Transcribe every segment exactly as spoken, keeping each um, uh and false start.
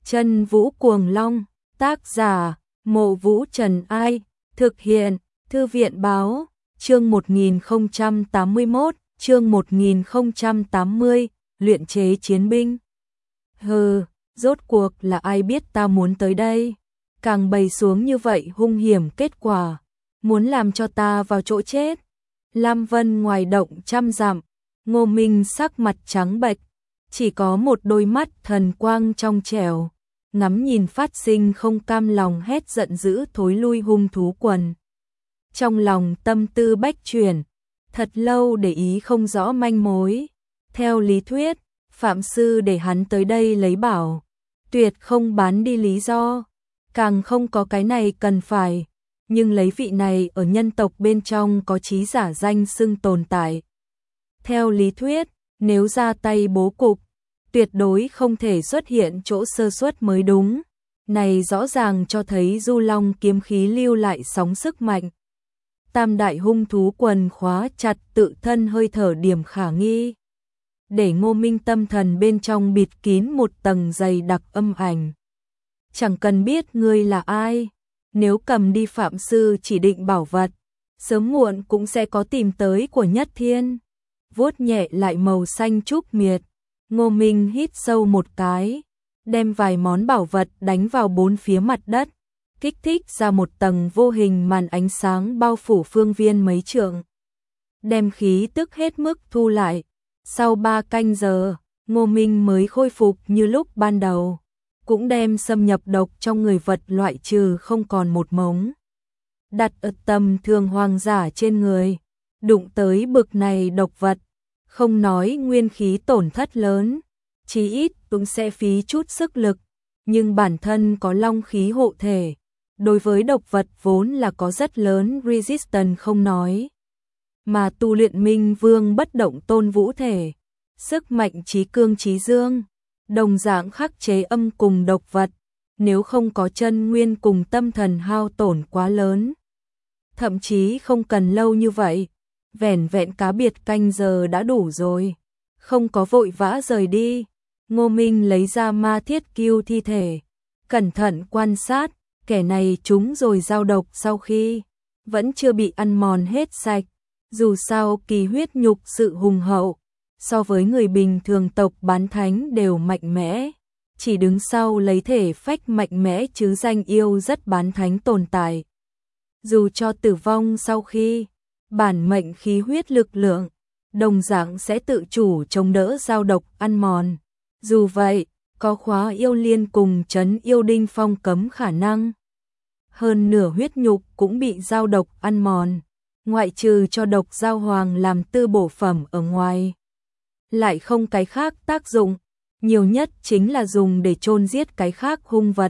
Chân Vũ Cuồng Long, tác giả, Mộ Vũ Trần Ai, thực hiện, Thư viện Báo, chương một nghìn không trăm tám mươi mốt, chương một nghìn không trăm tám mươi, luyện chế chiến binh. Hừ, rốt cuộc là ai biết ta muốn tới đây? Càng bày xuống như vậy hung hiểm kết quả, muốn làm cho ta vào chỗ chết. Lam Vân ngoài động trăm dặm, Ngô Minh sắc mặt trắng bệch, chỉ có một đôi mắt thần quang trong trẻo, ngắm nhìn phát sinh không cam lòng hét giận dữ thối lui hung thú quần. Trong lòng tâm tư bách chuyển, thật lâu để ý không rõ manh mối. Theo lý thuyết, Phạm Sư để hắn tới đây lấy bảo, tuyệt không bán đi lý do, càng không có cái này cần phải, nhưng lấy vị này ở nhân tộc bên trong có chí giả danh xưng tồn tại. Theo lý thuyết, nếu ra tay bố cục, tuyệt đối không thể xuất hiện chỗ sơ suất mới đúng. Này rõ ràng cho thấy Du Long kiếm khí lưu lại sóng sức mạnh. Tam đại hung thú quần khóa chặt tự thân hơi thở điểm khả nghi, để Ngô Minh tâm thần bên trong bịt kín một tầng dày đặc âm ảnh. Chẳng cần biết ngươi là ai, nếu cầm đi Phạm Sư chỉ định bảo vật, sớm muộn cũng sẽ có tìm tới của Nhất Thiên. Vuốt nhẹ lại màu xanh trúc miệt, Ngô Minh hít sâu một cái, đem vài món bảo vật đánh vào bốn phía mặt đất, kích thích ra một tầng vô hình màn ánh sáng bao phủ phương viên mấy trượng. Đem khí tức hết mức thu lại, sau ba canh giờ, Ngô Minh mới khôi phục như lúc ban đầu, cũng đem xâm nhập độc trong người vật loại trừ không còn một mống. Đặt ở tầm thường hoàng giả trên người, đụng tới bực này độc vật, không nói nguyên khí tổn thất lớn, chí ít cũng sẽ phí chút sức lực, nhưng bản thân có long khí hộ thể, đối với độc vật vốn là có rất lớn resistance không nói. Mà tu luyện Minh Vương bất động tôn vũ thể, sức mạnh trí cương trí dương, đồng dạng khắc chế âm cùng độc vật, nếu không có chân nguyên cùng tâm thần hao tổn quá lớn. Thậm chí không cần lâu như vậy, vẻn vẹn cá biệt canh giờ đã đủ rồi. Không có vội vã rời đi, Ngô Minh lấy ra ma thiết kiêu thi thể, cẩn thận quan sát, kẻ này trúng rồi giao độc sau khi vẫn chưa bị ăn mòn hết sạch. Dù sao kỳ huyết nhục sự hùng hậu, so với người bình thường tộc bán thánh đều mạnh mẽ, chỉ đứng sau lấy thể phách mạnh mẽ chứ danh yêu rất bán thánh tồn tại. Dù cho tử vong sau khi, bản mệnh khí huyết lực lượng, đồng dạng sẽ tự chủ chống đỡ giao độc ăn mòn. Dù vậy, có khóa yêu liên cùng trấn yêu đinh phong cấm khả năng. Hơn nửa huyết nhục cũng bị giao độc ăn mòn, ngoại trừ cho độc giao hoàng làm tư bổ phẩm ở ngoài. Lại không cái khác tác dụng, nhiều nhất chính là dùng để chôn giết cái khác hung vật.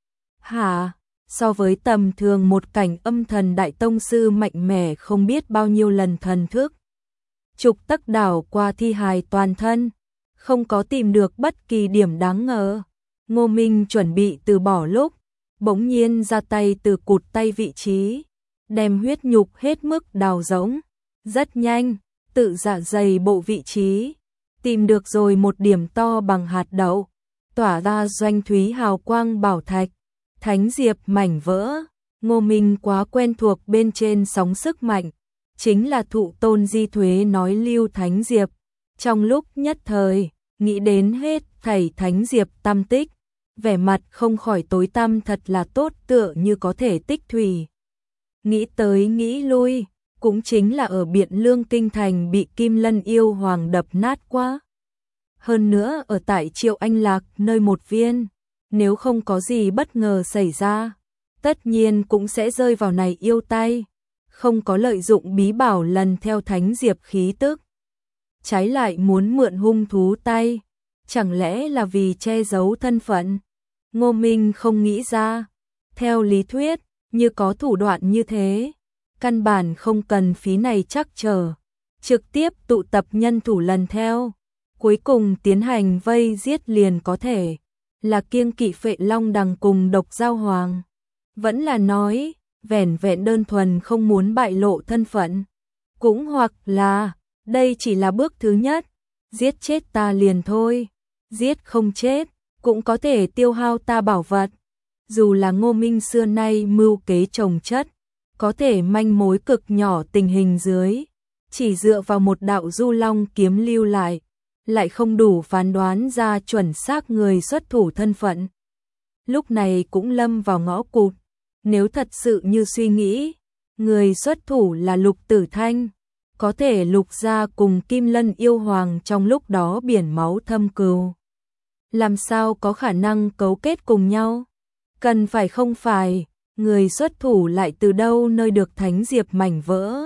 Hả, so với tầm thường một cảnh âm thần đại tông sư mạnh mẽ không biết bao nhiêu lần thần thức. Trục tắc đảo qua thi hài toàn thân, không có tìm được bất kỳ điểm đáng ngờ. Ngô Minh chuẩn bị từ bỏ lúc, bỗng nhiên ra tay từ cụt tay vị trí, đem huyết nhục hết mức đào rỗng. Rất nhanh, tự dạ dày bộ vị trí, tìm được rồi một điểm to bằng hạt đậu, tỏa ra doanh thúy hào quang bảo thạch, thánh diệp mảnh vỡ. Ngô Minh quá quen thuộc bên trên sóng sức mạnh, chính là thụ tôn di thuế nói lưu thánh diệp. Trong lúc nhất thời, nghĩ đến hết thảy thánh diệp tam tích, vẻ mặt không khỏi tối tăm thật là tốt tựa như có thể tích thủy. Nghĩ tới nghĩ lui, cũng chính là ở Biện Lương Kinh Thành bị Kim Lân yêu hoàng đập nát quá. Hơn nữa ở tại Triệu Anh Lạc nơi một viên, nếu không có gì bất ngờ xảy ra, tất nhiên cũng sẽ rơi vào này yêu tay, không có lợi dụng bí bảo lần theo thánh diệp khí tức. Trái lại muốn mượn hung thú tay, chẳng lẽ là vì che giấu thân phận? Ngô Minh không nghĩ ra, theo lý thuyết, như có thủ đoạn như thế, căn bản không cần phí này chắc chờ, trực tiếp tụ tập nhân thủ lần theo, cuối cùng tiến hành vây giết liền có thể, là kiêng kỵ Phệ Long Đằng cùng độc giao hoàng, vẫn là nói, vẻn vẹn đơn thuần không muốn bại lộ thân phận, cũng hoặc là, đây chỉ là bước thứ nhất, giết chết ta liền thôi, giết không chết, cũng có thể tiêu hao ta bảo vật. Dù là Ngô Minh xưa nay mưu kế trồng chất, có thể manh mối cực nhỏ tình hình dưới, chỉ dựa vào một đạo du long kiếm lưu lại, lại không đủ phán đoán ra chuẩn xác người xuất thủ thân phận. Lúc này cũng lâm vào ngõ cụt, nếu thật sự như suy nghĩ, người xuất thủ là Lục Tử Thanh, có thể Lục gia cùng Kim Lân yêu hoàng trong lúc đó biển máu thâm cừu. Làm sao có khả năng cấu kết cùng nhau? Cần phải không phải, người xuất thủ lại từ đâu nơi được thánh diệp mảnh vỡ.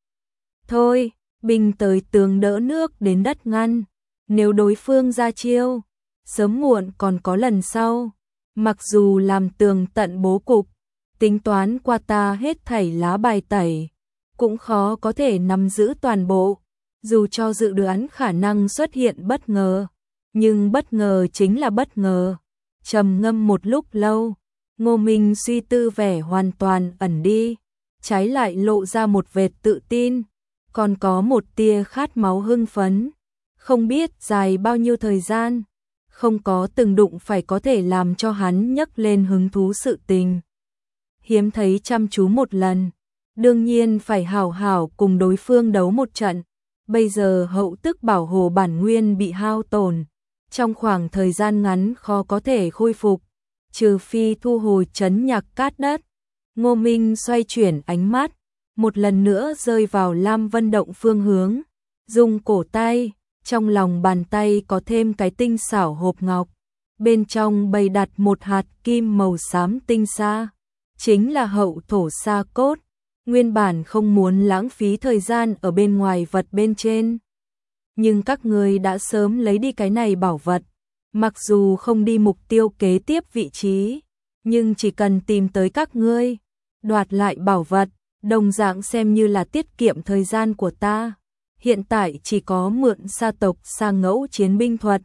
Thôi, binh tới tường đỡ nước đến đất ngăn, nếu đối phương ra chiêu, sớm muộn còn có lần sau. Mặc dù làm tường tận bố cục, tính toán qua ta hết thảy lá bài tẩy, cũng khó có thể nắm giữ toàn bộ, dù cho dự đoán khả năng xuất hiện bất ngờ, nhưng bất ngờ chính là bất ngờ. Trầm ngâm một lúc lâu, Ngô Minh suy tư vẻ hoàn toàn ẩn đi, trái lại lộ ra một vệt tự tin, còn có một tia khát máu hưng phấn, không biết dài bao nhiêu thời gian, không có từng đụng phải có thể làm cho hắn nhấc lên hứng thú sự tình. Hiếm thấy chăm chú một lần, đương nhiên phải hảo hảo cùng đối phương đấu một trận. Bây giờ hậu tức bảo hồ bản nguyên bị hao tổn, trong khoảng thời gian ngắn khó có thể khôi phục, trừ phi thu hồi trấn Nhạc Cát Đất. Ngô Minh xoay chuyển ánh mắt, một lần nữa rơi vào Lam Vân Động phương hướng, dùng cổ tay, trong lòng bàn tay có thêm cái tinh xảo hộp ngọc, bên trong bày đặt một hạt kim màu xám tinh xa, chính là hậu thổ sa cốt. Nguyên bản không muốn lãng phí thời gian ở bên ngoài vật bên trên, nhưng các ngươi đã sớm lấy đi cái này bảo vật, mặc dù không đi mục tiêu kế tiếp vị trí, nhưng chỉ cần tìm tới các ngươi, đoạt lại bảo vật, đồng dạng xem như là tiết kiệm thời gian của ta. Hiện tại chỉ có mượn sa tộc Sa Ngẫu chiến binh thuật,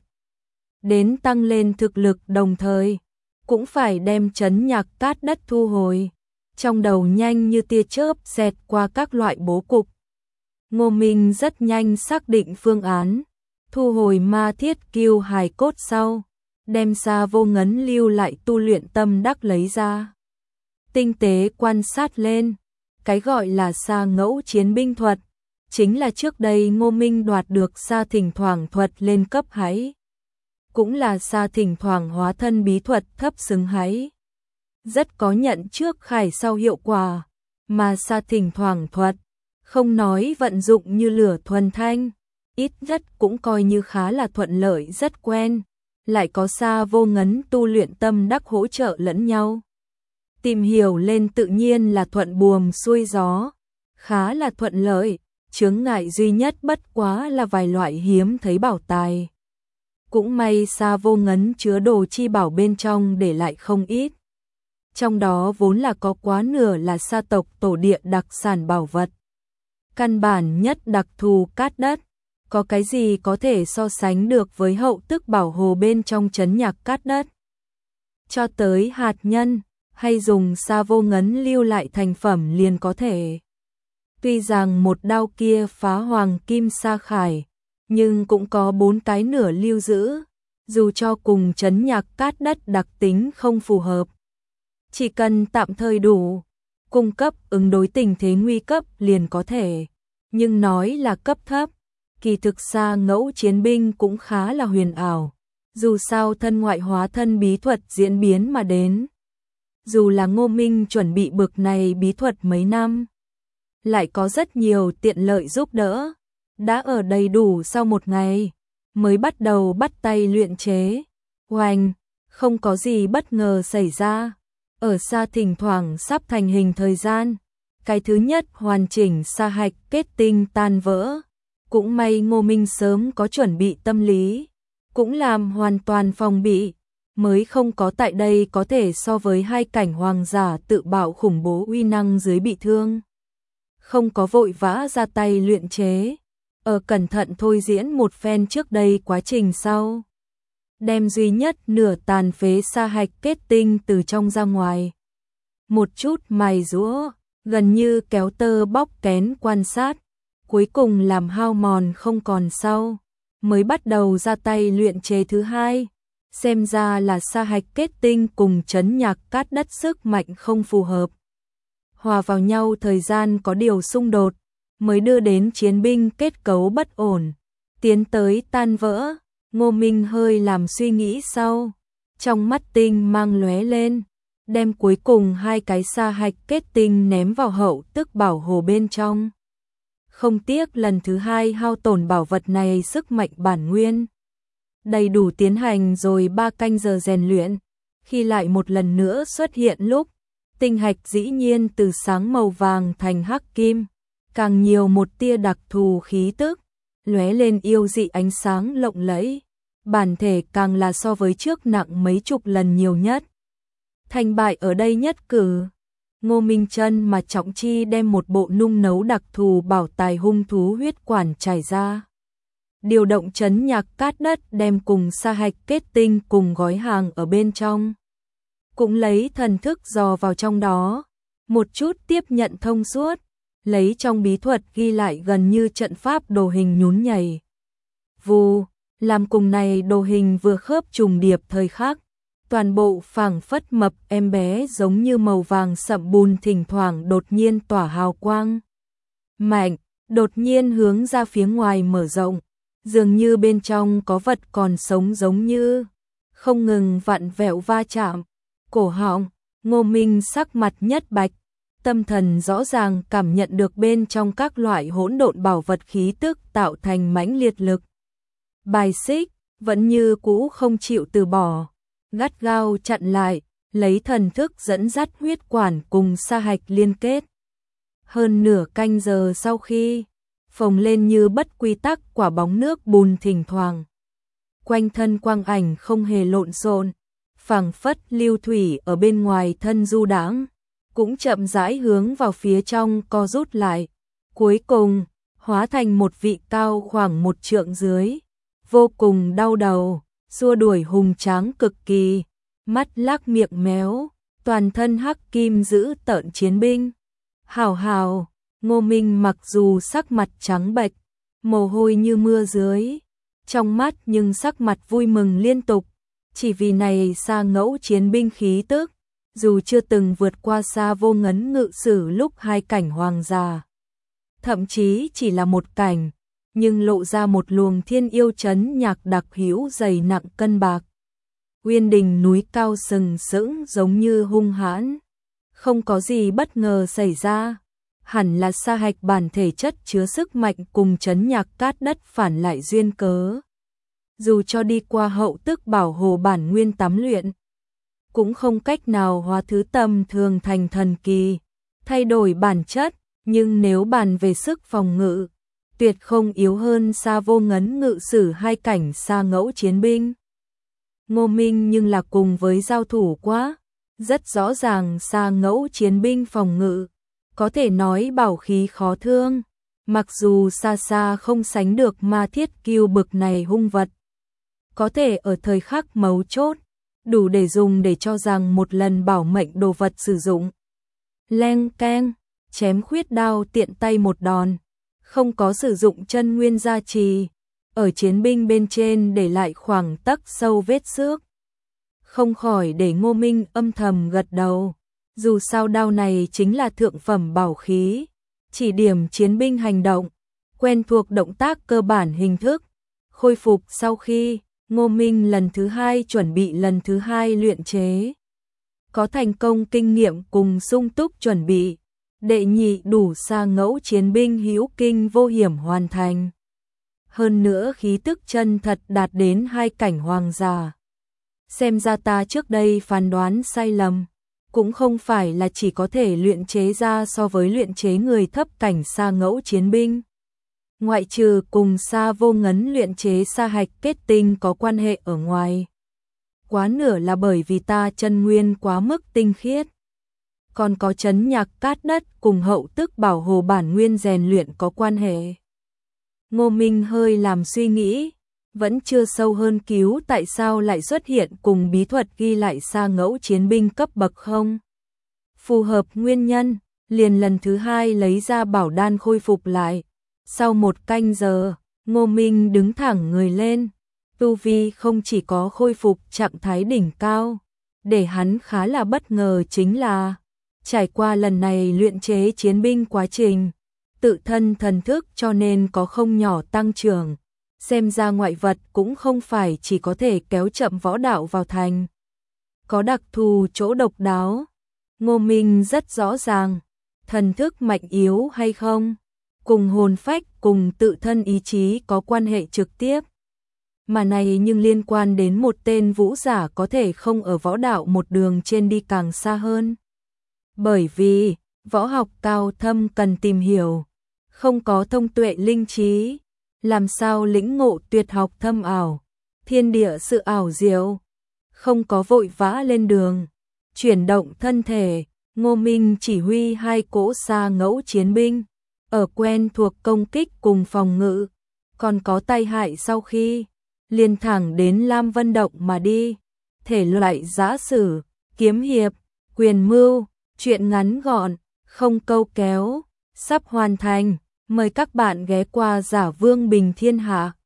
đến tăng lên thực lực đồng thời, cũng phải đem trấn Nhạc Cát Đất thu hồi. Trong đầu nhanh như tia chớp xẹt qua các loại bố cục. Ngô Minh rất nhanh xác định phương án, thu hồi ma thiết kiêu hài cốt sau, đem Sa Vô Ngấn lưu lại tu luyện tâm đắc lấy ra. Tinh tế quan sát lên, cái gọi là Sa Ngẫu chiến binh thuật, chính là trước đây Ngô Minh đoạt được Sa thỉnh thoảng thuật lên cấp hái, cũng là Sa thỉnh thoảng hóa thân bí thuật thấp xứng hái. Rất có nhận trước khải sau hiệu quả, mà Sa thỉnh thoảng thuật, không nói vận dụng như lửa thuần thanh, ít nhất cũng coi như khá là thuận lợi rất quen, lại có Sa Vô Ngấn tu luyện tâm đắc hỗ trợ lẫn nhau. Tìm hiểu lên tự nhiên là thuận buồm xuôi gió, khá là thuận lợi, chướng ngại duy nhất bất quá là vài loại hiếm thấy bảo tài. Cũng may Sa Vô Ngấn chứa đồ chi bảo bên trong để lại không ít. Trong đó vốn là có quá nửa là sa tộc tổ địa đặc sản bảo vật. Căn bản nhất đặc thù cát đất, có cái gì có thể so sánh được với hậu tức bảo hồ bên trong trấn Nhạc Cát Đất. Cho tới hạt nhân, hay dùng Sa Vô Ngấn lưu lại thành phẩm liền có thể. Tuy rằng một đao kia phá hoàng kim sa khải, nhưng cũng có bốn cái nửa lưu giữ, dù cho cùng trấn Nhạc Cát Đất đặc tính không phù hợp. Chỉ cần tạm thời đủ, cung cấp ứng đối tình thế nguy cấp liền có thể, nhưng nói là cấp thấp, kỳ thực Sa Ngẫu chiến binh cũng khá là huyền ảo, dù sao thân ngoại hóa thân bí thuật diễn biến mà đến. Dù là Ngô Minh chuẩn bị bực này bí thuật mấy năm, lại có rất nhiều tiện lợi giúp đỡ, đã ở đầy đủ sau một ngày, mới bắt đầu bắt tay luyện chế. Oanh, không có gì bất ngờ xảy ra. Ở Sa thỉnh thoảng sắp thành hình thời gian, cái thứ nhất hoàn chỉnh sa hạch kết tinh tan vỡ, cũng may Ngô Minh sớm có chuẩn bị tâm lý, cũng làm hoàn toàn phòng bị, mới không có tại đây có thể so với hai cảnh hoàng giả tự bạo khủng bố uy năng dưới bị thương. Không có vội vã ra tay luyện chế, ở cẩn thận thôi diễn một phen trước đây quá trình sau. Đem duy nhất nửa tàn phế sa hạch kết tinh từ trong ra ngoài. Một chút mài giũa, gần như kéo tơ bóc kén quan sát, cuối cùng làm hao mòn không còn sau, mới bắt đầu ra tay luyện chế thứ hai. Xem ra là sa hạch kết tinh cùng trấn nhạc cát đất sức mạnh không phù hợp. Hòa vào nhau thời gian có điều xung đột, mới đưa đến chiến binh kết cấu bất ổn, tiến tới tan vỡ. Ngô Minh hơi làm suy nghĩ sau, trong mắt tinh mang lóe lên, đem cuối cùng hai cái sa hạch kết tinh ném vào hậu tức bảo hồ bên trong. Không tiếc lần thứ hai hao tổn bảo vật này sức mạnh bản nguyên. Đầy đủ tiến hành rồi ba canh giờ rèn luyện, khi lại một lần nữa xuất hiện lúc, tinh hạch dĩ nhiên từ sáng màu vàng thành hắc kim, càng nhiều một tia đặc thù khí tức, lóe lên yêu dị ánh sáng lộng lẫy, bản thể càng là so với trước nặng mấy chục lần nhiều nhất. Thành bại ở đây nhất cử. Ngô Minh Chân mà Trọng Chi đem một bộ nung nấu đặc thù bảo tài hung thú huyết quản trải ra. Điều động trấn nhạc cát đất đem cùng sa hạch kết tinh cùng gói hàng ở bên trong. Cũng lấy thần thức dò vào trong đó, một chút tiếp nhận thông suốt, lấy trong bí thuật ghi lại gần như trận pháp đồ hình nhún nhảy. Vù, làm cùng này đồ hình vừa khớp trùng điệp thời khắc. Toàn bộ phảng phất mập em bé giống như màu vàng sậm bùn thỉnh thoảng đột nhiên tỏa hào quang. Mạnh, đột nhiên hướng ra phía ngoài mở rộng, dường như bên trong có vật còn sống giống như, không ngừng vặn vẹo va chạm. Cổ họng, Ngô Minh sắc mặt nhất bạch, tâm thần rõ ràng cảm nhận được bên trong các loại hỗn độn bảo vật khí tức tạo thành mãnh liệt lực. Bài xích, vẫn như cũ không chịu từ bỏ. Gắt gao chặn lại, lấy thần thức dẫn dắt huyết quản cùng sa hạch liên kết. Hơn nửa canh giờ sau khi, phồng lên như bất quy tắc quả bóng nước bùn thỉnh thoảng. Quanh thân quang ảnh không hề lộn xộn, phảng phất lưu thủy ở bên ngoài thân du đãng, cũng chậm rãi hướng vào phía trong co rút lại. Cuối cùng, hóa thành một vị cao khoảng một trượng dưới, vô cùng đau đầu. Xua đuổi hùng tráng cực kỳ, mắt lác miệng méo, toàn thân hắc kim giữ tợn chiến binh. Hào hào, Ngô Minh mặc dù sắc mặt trắng bệch, mồ hôi như mưa dưới, trong mắt nhưng sắc mặt vui mừng liên tục, chỉ vì này sa ngẫu chiến binh khí tức, dù chưa từng vượt qua Sa Vô Ngấn ngự sử lúc hai cảnh hoàng già, thậm chí chỉ là một cảnh, nhưng lộ ra một luồng thiên yêu trấn nhạc đặc hữu dày nặng cân bạc. Uyên đình núi cao sừng sững giống như hung hãn, không có gì bất ngờ xảy ra, hẳn là sa hạch bản thể chất chứa sức mạnh cùng trấn nhạc cát đất phản lại duyên cớ. Dù cho đi qua hậu tức bảo hồ bản nguyên tắm luyện, cũng không cách nào hóa thứ tầm thường thành thần kỳ, thay đổi bản chất, nhưng nếu bàn về sức phòng ngự, tuyệt không yếu hơn Sa Vô Ngấn ngự sử hai cảnh sa ngẫu chiến binh. Ngô Minh nhưng là cùng với giao thủ quá, rất rõ ràng sa ngẫu chiến binh phòng ngự, có thể nói bảo khí khó thương, mặc dù xa xa không sánh được ma thiết kiêu bực này hung vật. Có thể ở thời khắc mấu chốt, đủ để dùng để cho rằng một lần bảo mệnh đồ vật sử dụng. Leng keng, chém khuyết đao tiện tay một đòn. Không có sử dụng chân nguyên gia trì, ở chiến binh bên trên để lại khoảng tấc sâu vết xước. Không khỏi để Ngô Minh âm thầm gật đầu, dù sao đao này chính là thượng phẩm bảo khí, chỉ điểm chiến binh hành động, quen thuộc động tác cơ bản hình thức. Khôi phục sau khi, Ngô Minh lần thứ hai chuẩn bị lần thứ hai luyện chế. Có thành công kinh nghiệm cùng sung túc chuẩn bị. Đệ nhị đủ sa ngẫu chiến binh hữu kinh vô hiểm hoàn thành. Hơn nữa khí tức chân thật đạt đến hai cảnh hoàng giả. Xem ra ta trước đây phán đoán sai lầm, cũng không phải là chỉ có thể luyện chế ra so với luyện chế người thấp cảnh sa ngẫu chiến binh. Ngoại trừ cùng Sa Vô Ngấn luyện chế sa hạch kết tinh có quan hệ ở ngoài. Quá nửa là bởi vì ta chân nguyên quá mức tinh khiết. Còn có trấn nhạc cát đất cùng hậu tức bảo hồ bản nguyên rèn luyện có quan hệ. Ngô Minh hơi làm suy nghĩ, vẫn chưa sâu hơn cứu tại sao lại xuất hiện cùng bí thuật ghi lại sa ngẫu chiến binh cấp bậc không. Phù hợp nguyên nhân, liền lần thứ hai lấy ra bảo đan khôi phục lại. Sau một canh giờ, Ngô Minh đứng thẳng người lên, tu vi không chỉ có khôi phục trạng thái đỉnh cao, để hắn khá là bất ngờ chính là trải qua lần này luyện chế chiến binh quá trình, tự thân thần thức cho nên có không nhỏ tăng trưởng, xem ra ngoại vật cũng không phải chỉ có thể kéo chậm võ đạo vào thành. Có đặc thù chỗ độc đáo, Ngô Minh rất rõ ràng, thần thức mạnh yếu hay không, cùng hồn phách cùng tự thân ý chí có quan hệ trực tiếp. Mà này nhưng liên quan đến một tên vũ giả có thể không ở võ đạo một đường trên đi càng xa hơn. Bởi vì, võ học cao thâm cần tìm hiểu, không có thông tuệ linh trí, làm sao lĩnh ngộ tuyệt học thâm ảo, thiên địa sự ảo diệu, không có vội vã lên đường, chuyển động thân thể, Ngô Minh chỉ huy hai cỗ xa ngẫu chiến binh, ở quen thuộc công kích cùng phòng ngự, còn có tai hại sau khi, liền thẳng đến Lam Vân Động mà đi, thể loại giã sử, kiếm hiệp, quyền mưu, chuyện ngắn gọn, không câu kéo, sắp hoàn thành, mời các bạn ghé qua Giả Vương Bình Thiên Hạ.